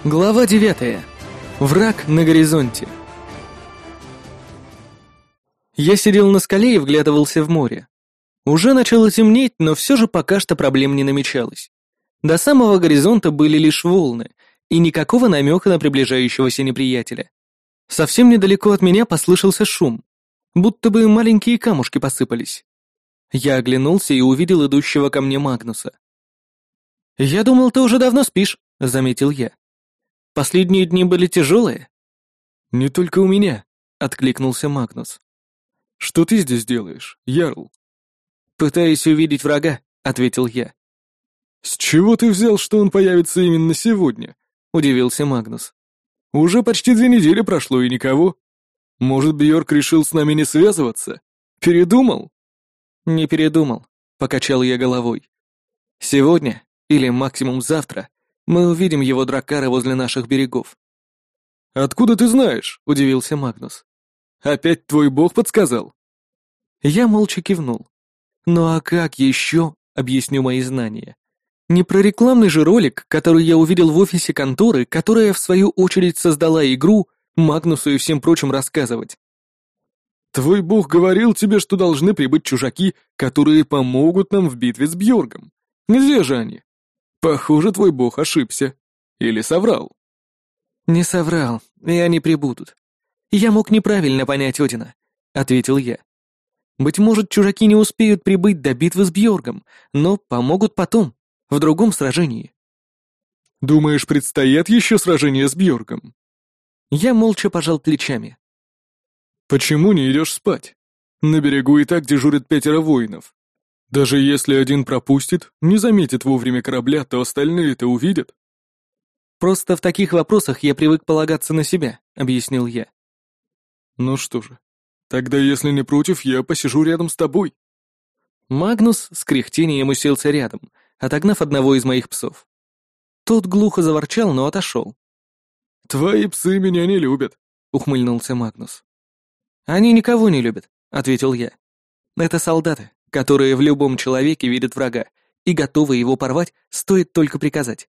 Глава 9. Враг на горизонте. Я сидел на скале и вглядывался в море. Уже начало темнеть, но все же пока что проблем не намечалось. До самого горизонта были лишь волны, и никакого намека на приближающегося неприятеля. Совсем недалеко от меня послышался шум, будто бы маленькие камушки посыпались. Я оглянулся и увидел идущего ко мне Магнуса. «Я думал, ты уже давно спишь», — заметил я. «Последние дни были тяжелые?» «Не только у меня», — откликнулся Магнус. «Что ты здесь делаешь, Ярл?» «Пытаюсь увидеть врага», — ответил я. «С чего ты взял, что он появится именно сегодня?» — удивился Магнус. «Уже почти 2 недели прошло и никого. Может, Бьорк решил с нами не связываться? Передумал?» «Не передумал», — покачал я головой. «Сегодня, или максимум завтра, мы увидим его драккара возле наших берегов». «Откуда ты знаешь?» — удивился Магнус. «Опять твой бог подсказал?» Я молча кивнул. «Ну а как еще объясню мои знания? Не про рекламный же ролик, который я увидел в офисе конторы, которая в свою очередь создала игру, Магнусу и всем прочим рассказывать». «Твой бог говорил тебе, что должны прибыть чужаки, которые помогут нам в битве с Бьоргом. Где же они? Похоже, твой бог ошибся. Или соврал?» «Не соврал, и они прибудут. Я мог неправильно понять Одина», — ответил я. «Быть может, чужаки не успеют прибыть до битвы с Бьоргом, но помогут потом, в другом сражении». «Думаешь, предстоят еще сражения с Бьоргом?» Я молча пожал плечами. «Почему не идешь спать? На берегу и так дежурят 5 воинов. Даже если один пропустит, не заметит вовремя корабля, то остальные это увидят». «Просто в таких вопросах я привык полагаться на себя», — объяснил я. «Ну что же, тогда если не против, я посижу рядом с тобой». Магнус с кряхтением уселся рядом, отогнав одного из моих псов. Тот глухо заворчал, но отошел. «Твои псы меня не любят», — ухмыльнулся Магнус. «Они никого не любят», — ответил я. «Это солдаты, которые в любом человеке видят врага и готовы его порвать, стоит только приказать».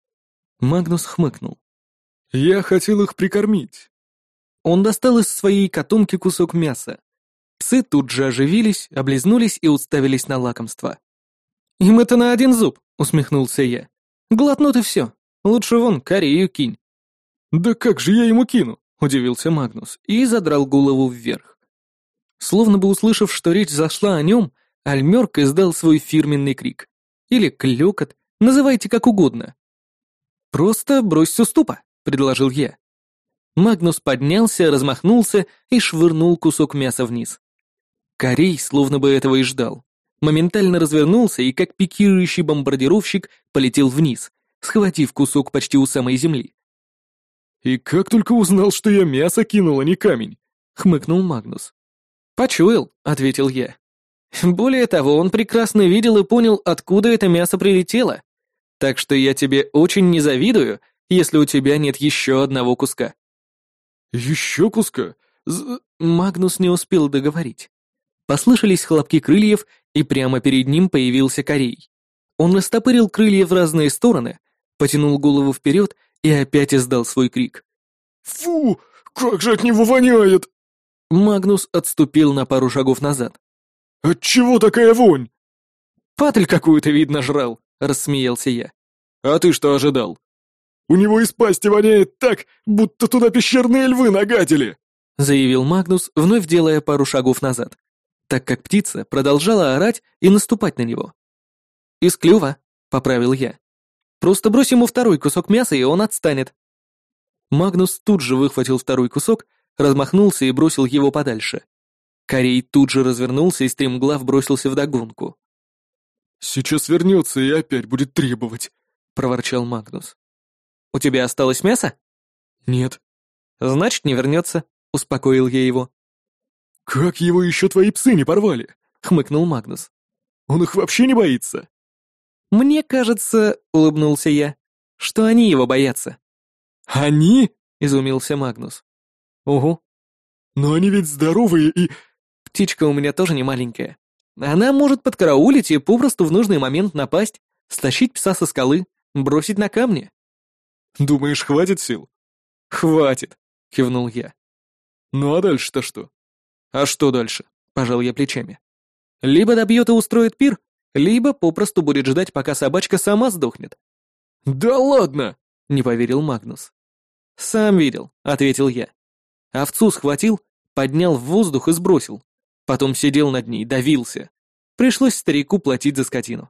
Магнус хмыкнул. «Я хотел их прикормить». Он достал из своей котомки кусок мяса. Псы тут же оживились, облизнулись и уставились на лакомство. «Им это на один зуб», — усмехнулся я. «Глотнут и все. Лучше вон Корею кинь». «Да как же я ему кину?» — удивился Магнус и задрал голову вверх. Словно бы услышав, что речь зашла о нем, Альмёрк издал свой фирменный крик. Или клёкот, называйте как угодно. «Просто брось с уступа», — предложил я. Магнус поднялся, размахнулся и швырнул кусок мяса вниз. Корей словно бы этого и ждал. Моментально развернулся и, как пикирующий бомбардировщик, полетел вниз, схватив кусок почти у самой земли. «И как только узнал, что я мясо кинул, а не камень?» — хмыкнул Магнус. «Почуял», — ответил я. «Более того, он прекрасно видел и понял, откуда это мясо прилетело. Так что я тебе очень не завидую, если у тебя нет еще одного куска». «Еще куска? Магнус не успел договорить. Послышались хлопки крыльев, и прямо перед ним появился Корей. Он растопырил крылья в разные стороны, потянул голову вперед и опять издал свой крик. «Фу, как же от него воняет!» Магнус отступил на пару шагов назад. «Отчего такая вонь?» «Патль какую-то, видно, жрал», — рассмеялся я. «А ты что ожидал?» «У него из пасти воняет так, будто туда пещерные львы нагадили», — заявил Магнус, вновь делая пару шагов назад, так как птица продолжала орать и наступать на него. «Из клюва», — поправил я. «Просто брось ему второй кусок мяса, и он отстанет». Магнус тут же выхватил второй кусок, размахнулся и бросил его подальше. Корей тут же развернулся и стремглав бросился вдогонку. «Сейчас вернется и опять будет требовать», — проворчал Магнус. «У тебя осталось мясо?» «Нет». «Значит, не вернется», — успокоил я его. «Как его еще твои псы не порвали?» — хмыкнул Магнус. «Он их вообще не боится?» «Мне кажется», — улыбнулся я, — «что они его боятся». «Они?» — изумился Магнус. «Угу». «Но они ведь здоровые и...» «Птичка у меня тоже не маленькая. Она может подкараулить и попросту в нужный момент напасть, стащить пса со скалы, бросить на камни». Думаешь, хватит сил? «Хватит», — кивнул я. Ну а дальше-то что? «А что дальше?» — пожал я плечами. «Либо добьет и устроит пир, либо попросту будет ждать, пока собачка сама сдохнет». Да ладно! Не поверил Магнус. «Сам видел», — ответил я. Овцу схватил, поднял в воздух и сбросил. Потом сидел над ней, давился. Пришлось старику платить за скотину.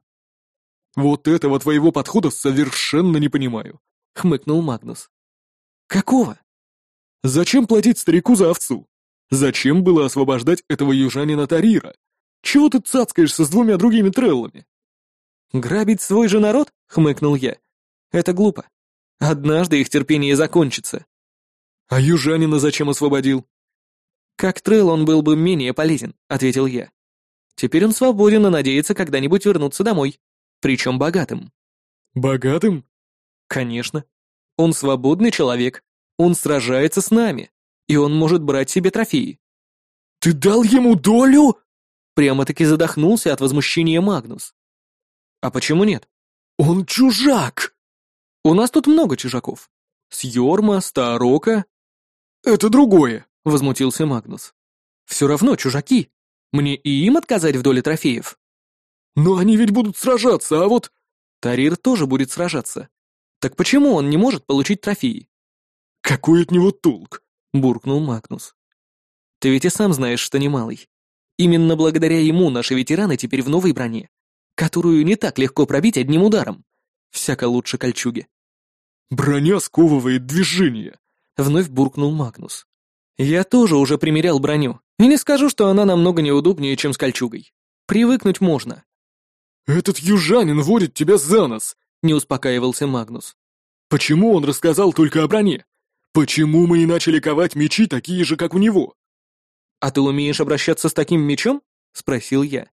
Вот этого твоего подхода совершенно не понимаю, Хмыкнул Магнус. «Какого?» Зачем платить старику за овцу? Зачем было освобождать этого южанина Тарира? Чего ты цацкаешься с двумя другими треллами? «Грабить свой же народ?» — хмыкнул я. «Это глупо. Однажды их терпение закончится». А южанина зачем освободил? «Как трелл он был бы менее полезен», — ответил я. «Теперь он свободен и надеется когда-нибудь вернуться домой. Причем богатым». Богатым? «Конечно. Он свободный человек. Он сражается с нами. И он может брать себе трофеи». Ты дал ему долю? Прямо-таки задохнулся от возмущения Магнус. «А почему нет? Он чужак! У нас тут много чужаков. С Йорма, с Таарока». Это другое. Возмутился Магнус. «Все равно чужаки. Мне и им отказать в доле трофеев?» Но они ведь будут сражаться, а вот... Тарир тоже будет сражаться. Так почему он не может получить трофеи? Какой от него толк? Буркнул Магнус. Ты ведь и сам знаешь, что немалый. Именно благодаря ему наши ветераны теперь в новой броне, которую не так легко пробить одним ударом. Всяко лучше кольчуги. Броня сковывает движение. Вновь буркнул Магнус. Я тоже уже примерял броню, и не скажу, что она намного неудобнее, чем с кольчугой. Привыкнуть можно. Этот южанин водит тебя за нос, Не успокаивался Магнус. Почему он рассказал только о броне? Почему мы и начали ковать мечи такие же, как у него? «А ты умеешь обращаться с таким мечом?» — спросил я.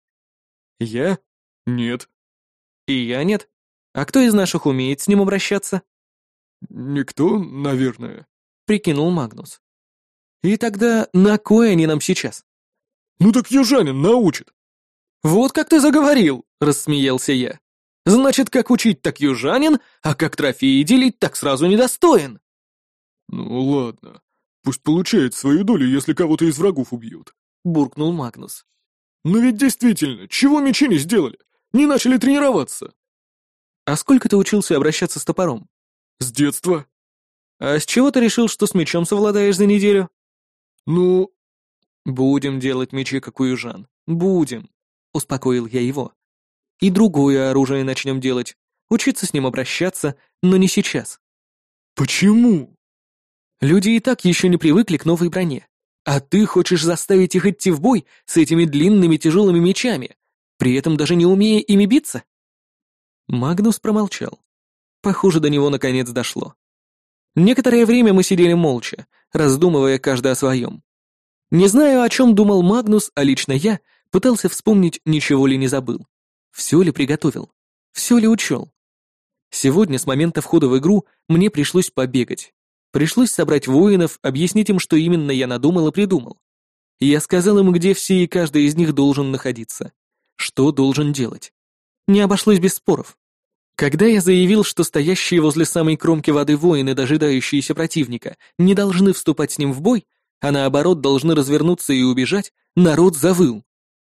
Я? Нет. И я нет. А кто из наших умеет с ним обращаться? Никто, наверное. Прикинул Магнус. И тогда на кой они нам сейчас? Ну так южанин научит. Вот как ты заговорил, рассмеялся я. Значит, как учить, так южанин, а как трофеи делить, так сразу недостоин. Ну ладно. Пусть получает свою долю, если кого-то из врагов убьют. Буркнул Магнус. Но ведь действительно, чего мечи не сделали? Не начали тренироваться. А сколько ты учился обращаться с топором? С детства. А с чего ты решил, что с мечом совладаешь за неделю? Ну, Будем делать мечи, как у южан. Будем. Успокоил я его. И другое оружие начнем делать. Учиться с ним обращаться, но не сейчас. почему? Люди и так еще не привыкли к новой броне. А ты хочешь заставить их идти в бой с этими длинными тяжелыми мечами, при этом даже не умея ими биться? Магнус промолчал. Похоже, до него наконец дошло. Некоторое время мы сидели молча, раздумывая каждый о своем. Не знаю, о чем думал Магнус, а лично я пытался вспомнить, ничего ли не забыл. Все ли приготовил? Все ли учел? Сегодня с момента входа в игру мне пришлось побегать. Пришлось собрать воинов, объяснить им, что именно я надумал и придумал. Я сказал им, где все и каждый из них должен находиться. Что должен делать. Не обошлось без споров. Когда я заявил, что стоящие возле самой кромки воды воины, дожидающиеся противника, не должны вступать с ним в бой, а наоборот должны развернуться и убежать, народ завыл.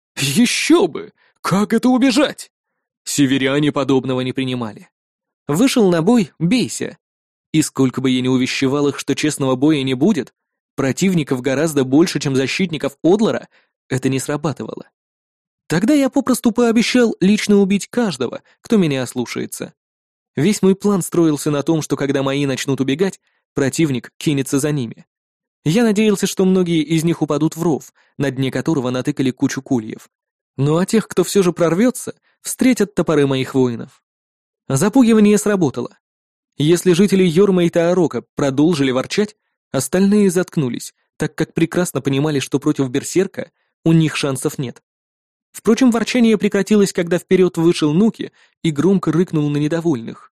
Еще бы! Как это убежать? Северяне подобного не принимали. Вышел на бой — бейся. И сколько бы я ни увещевал их, что честного боя не будет, противников гораздо больше, чем защитников Одлара, это не срабатывало. Тогда я попросту пообещал лично убить каждого, кто меня ослушается. Весь мой план строился на том, что когда мои начнут убегать, противник кинется за ними. Я надеялся, что многие из них упадут в ров, на дне которого натыкали кучу кольев. Ну а тех, кто все же прорвется, встретят топоры моих воинов. Запугивание сработало. Если жители Йорма и Таарока продолжили ворчать, остальные заткнулись, так как прекрасно понимали, что против берсерка у них шансов нет. Впрочем, ворчание прекратилось, когда вперед вышел Нуки и громко рыкнул на недовольных.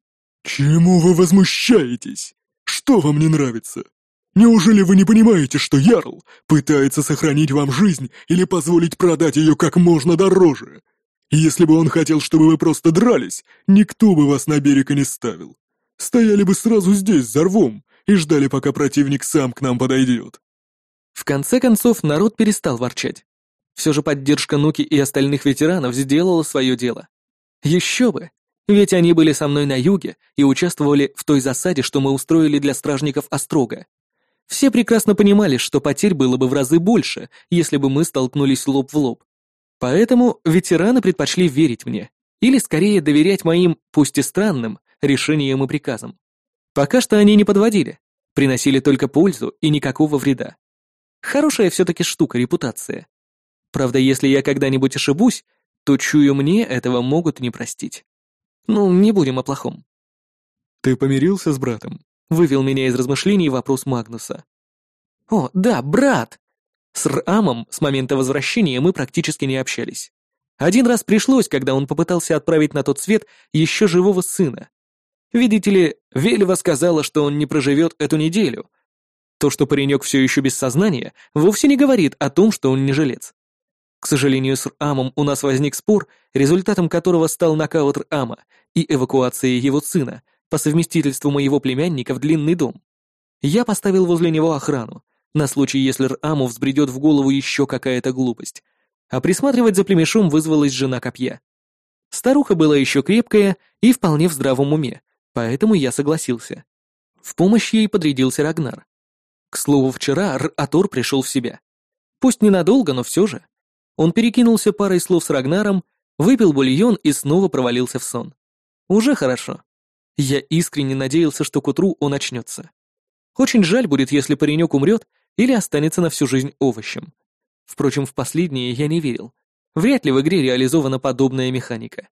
Чему вы возмущаетесь? Что вам не нравится? Неужели вы не понимаете, что Ярл пытается сохранить вам жизнь или позволить продать ее как можно дороже? Если бы он хотел, чтобы вы просто дрались, никто бы вас на берег и не ставил. Стояли бы сразу здесь, за рвом, и ждали, пока противник сам к нам подойдет». В конце концов, народ перестал ворчать. Все же поддержка Нуки и остальных ветеранов сделала свое дело. Еще бы, ведь они были со мной на юге и участвовали в той засаде, что мы устроили для стражников Острога. Все прекрасно понимали, что потерь было бы в разы больше, если бы мы столкнулись лоб в лоб. Поэтому ветераны предпочли верить мне, или скорее доверять моим, пусть и странным, решениям и приказам. Пока что они не подводили, приносили только пользу и никакого вреда. Хорошая все-таки штука репутация. Правда, если я когда-нибудь ошибусь, то, чую, мне этого могут не простить. Ну, не будем о плохом. «Ты помирился с братом?» — вывел меня из размышлений вопрос Магнуса. «О, да, брат!» С Рамом с момента возвращения мы практически не общались. Один раз пришлось, когда он попытался отправить на тот свет еще живого сына. Видите ли, Вельва сказала, что он не проживет эту неделю. То, что паренек все еще без сознания, вовсе не говорит о том, что он не жилец. К сожалению, с Амом у нас возник спор, результатом которого стал нокаут Ама и эвакуация его сына, по совместительству моего племянника, в длинный дом. Я поставил возле него охрану, на случай, если Аму взбредет в голову еще какая-то глупость. А присматривать за племешом вызвалась жена копья. Старуха была еще крепкая и вполне в здравом уме, поэтому я согласился. В помощь ей подрядился Рагнар. К слову, вчера Р-Атор пришел в себя. Пусть ненадолго, но все же. Он перекинулся парой слов с Рагнаром, выпил бульон и снова провалился в сон. Уже хорошо. Я искренне надеялся, что к утру он очнется. Очень жаль будет, если паренек умрет или останется на всю жизнь овощем. Впрочем, в последнее я не верил. Вряд ли в игре реализована подобная механика.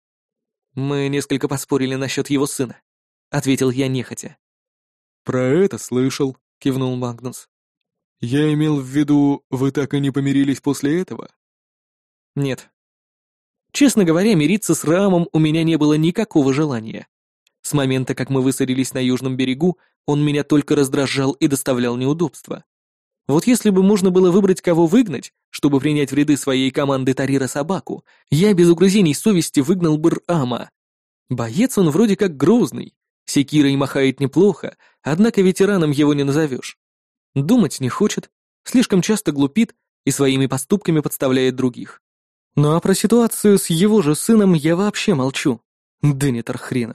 «Мы несколько поспорили насчет его сына», — ответил я нехотя. «Про это слышал», — кивнул Магнус. «Я имел в виду, вы так и не помирились после этого?» «Нет. Честно говоря, мириться с Рамом у меня не было никакого желания. С момента, как мы высадились на южном берегу, он меня только раздражал и доставлял неудобства. Вот если бы можно было выбрать, кого выгнать, чтобы принять в ряды своей команды Тарира собаку, я без угрызений совести выгнал бы Рама. Боец он вроде как грозный, секирой махает неплохо, однако ветераном его не назовешь. Думать не хочет, слишком часто глупит и своими поступками подставляет других. Ну а про ситуацию с его же сыном я вообще молчу. Денитор хренов.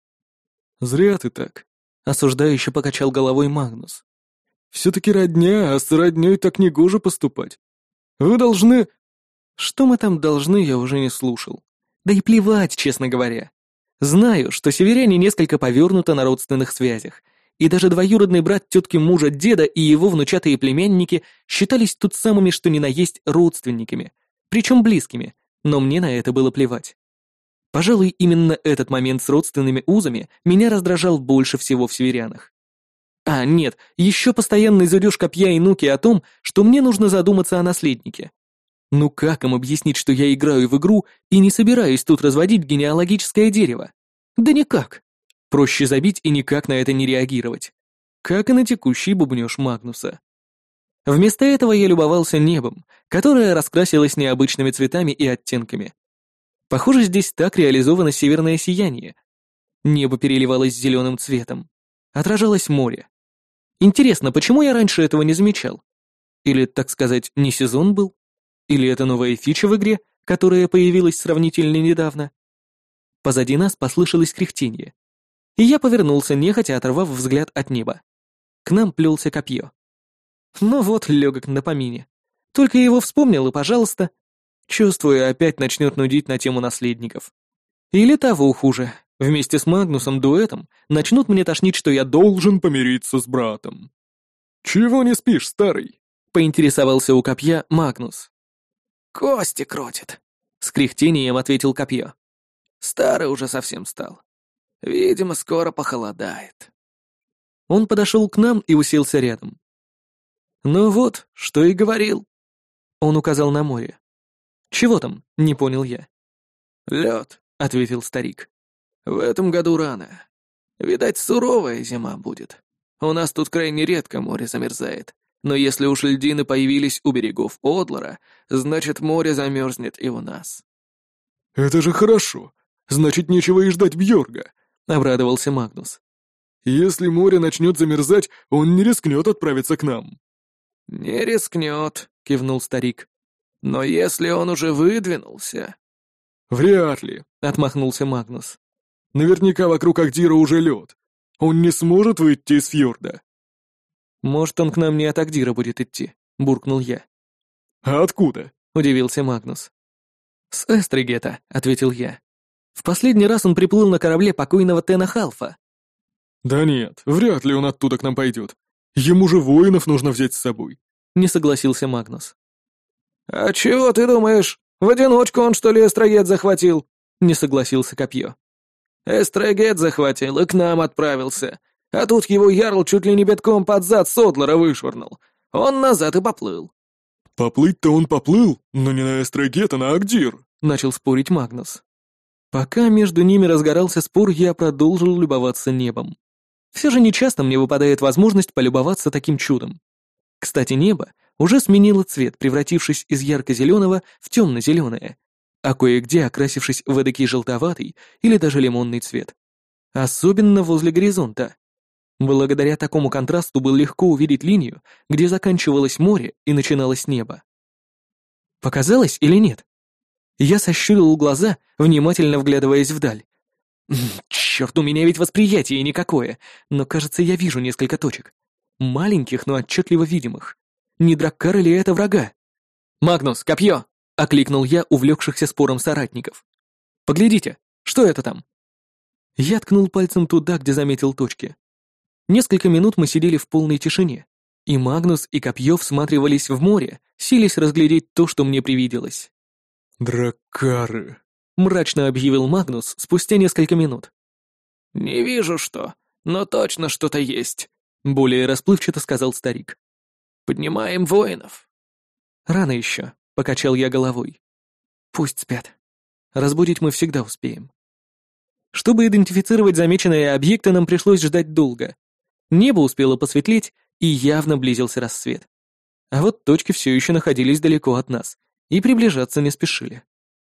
«Зря ты так», — осуждающе покачал головой Магнус. «Все-таки родня, а с родней так негоже поступать. Вы должны...» Что мы там должны, я уже не слушал. Да и плевать, честно говоря. Знаю, что северяне несколько повернуты на родственных связях, и даже двоюродный брат тетки мужа деда и его внучатые племянники считались тут самыми что ни на есть родственниками, причем близкими, но мне на это было плевать. Пожалуй, именно этот момент с родственными узами меня раздражал больше всего в северянах. А, нет, еще постоянный зудеж копья и Нуки о том, что мне нужно задуматься о наследнике. Ну как им объяснить, что я играю в игру и не собираюсь тут разводить генеалогическое дерево? Да никак. Проще забить и никак на это не реагировать. Как и на текущий бубнёж Магнуса. Вместо этого я любовался небом, которое раскрасилось необычными цветами и оттенками. Похоже, здесь так реализовано северное сияние. Небо переливалось зеленым цветом. Отражалось море. Интересно, почему я раньше этого не замечал? Или, так сказать, не сезон был? Или это новая фича в игре, которая появилась сравнительно недавно? Позади нас послышалось кряхтенье. И я повернулся, нехотя оторвав взгляд от неба. К нам плелся копье. Ну вот, легок на помине. Только его вспомнил, и пожалуйста. Чувствую, опять начнет нудить на тему наследников. Или того хуже. Вместе с Магнусом дуэтом начнут мне тошнить, что я должен помириться с братом. «Чего не спишь, старый?» — поинтересовался у копья Магнус. «Кости крутит», — с кряхтением ответил копье. «Старый уже совсем стал. Видимо, скоро похолодает». Он подошел к нам и уселся рядом. «Ну вот, что и говорил». Он указал на море. «Чего там?» — не понял я. «Лед», — ответил старик. «В этом году рано. Видать, суровая зима будет. У нас тут крайне редко море замерзает. Но если уж льдины появились у берегов Одлара, значит, море замерзнет и у нас». «Это же хорошо. Значит, нечего и ждать Бьорга. — обрадовался Магнус. «Если море начнет замерзать, он не рискнет отправиться к нам». «Не рискнет», — кивнул старик. «Но если он уже выдвинулся...» «Вряд ли», — отмахнулся Магнус. «Наверняка вокруг Агдира уже лед. Он не сможет выйти из фьорда». «Может, он к нам не от Агдира будет идти», — буркнул я. «А откуда?» — удивился Магнус. «С Эстригета», — ответил я. «В последний раз он приплыл на корабле покойного Тена Халфа». «Да нет, вряд ли он оттуда к нам пойдет. Ему же воинов нужно взять с собой», — не согласился Магнус. «А чего ты думаешь? В одиночку он, что ли, Эстрагет захватил?» — не согласился Копье. «Эстрагет захватил и к нам отправился. А тут его ярл чуть ли не битком под зад Содлера вышвырнул. Он назад и поплыл». «Поплыть-то он поплыл, но не на Эстрагет, а на Агдир», — начал спорить Магнус. Пока между ними разгорался спор, я продолжил любоваться небом. Все же нечасто мне выпадает возможность полюбоваться таким чудом. Кстати, небо уже сменило цвет, превратившись из ярко-зеленого в темно-зеленое, а кое-где окрасившись в эдакий желтоватый или даже лимонный цвет. Особенно возле горизонта. Благодаря такому контрасту было легко увидеть линию, где заканчивалось море и начиналось небо. Показалось или нет? Я сощурил глаза, внимательно вглядываясь вдаль. Черт, у меня ведь восприятие никакое, но, кажется, я вижу несколько точек. Маленьких, но отчетливо видимых. Не драккары ли это врага? «Магнус, копье!» — окликнул я увлекшихся спором соратников. «Поглядите, что это там?» Я ткнул пальцем туда, где заметил точки. Несколько минут мы сидели в полной тишине, и Магнус и копье всматривались в море, силясь разглядеть то, что мне привиделось. «Драккары», — мрачно объявил Магнус спустя несколько минут. «Не вижу что, но точно что-то есть», — более расплывчато сказал старик. «Поднимаем воинов». «Рано еще», — покачал я головой. «Пусть спят. Разбудить мы всегда успеем». Чтобы идентифицировать замеченные объекты, нам пришлось ждать долго. Небо успело посветлеть, и явно близился рассвет. А вот точки все еще находились далеко от нас и приближаться не спешили.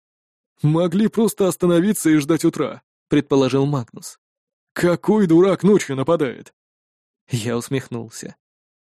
«Могли просто остановиться и ждать утра», — предположил Магнус. «Какой дурак ночью нападает?» Я усмехнулся.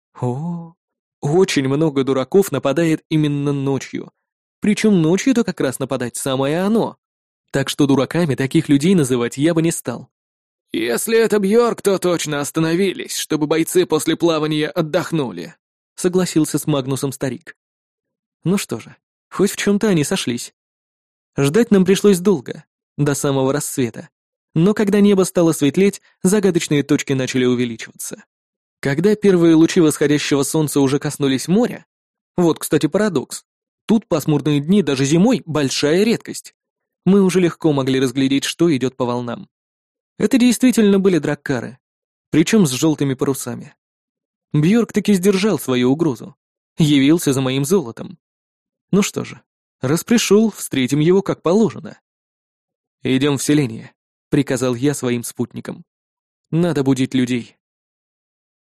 О, очень много дураков нападает именно ночью. Причем ночью-то как раз нападать самое оно. Так что дураками таких людей называть я бы не стал. «Если это Бьорк, то точно остановились, чтобы бойцы после плавания отдохнули», — согласился с Магнусом старик. Ну что же, хоть в чем-то они сошлись. Ждать нам пришлось долго, до самого рассвета. Но когда небо стало светлеть, загадочные точки начали увеличиваться. Когда первые лучи восходящего солнца уже коснулись моря, вот, кстати, парадокс, тут пасмурные дни даже зимой — большая редкость, мы уже легко могли разглядеть, что идет по волнам. Это действительно были драккары, причем с желтыми парусами. Бьорк таки сдержал свою угрозу, явился за моим золотом. Ну что же, раз пришел, встретим его как положено. «Идем в селение», — приказал я своим спутникам. «Надо будить людей».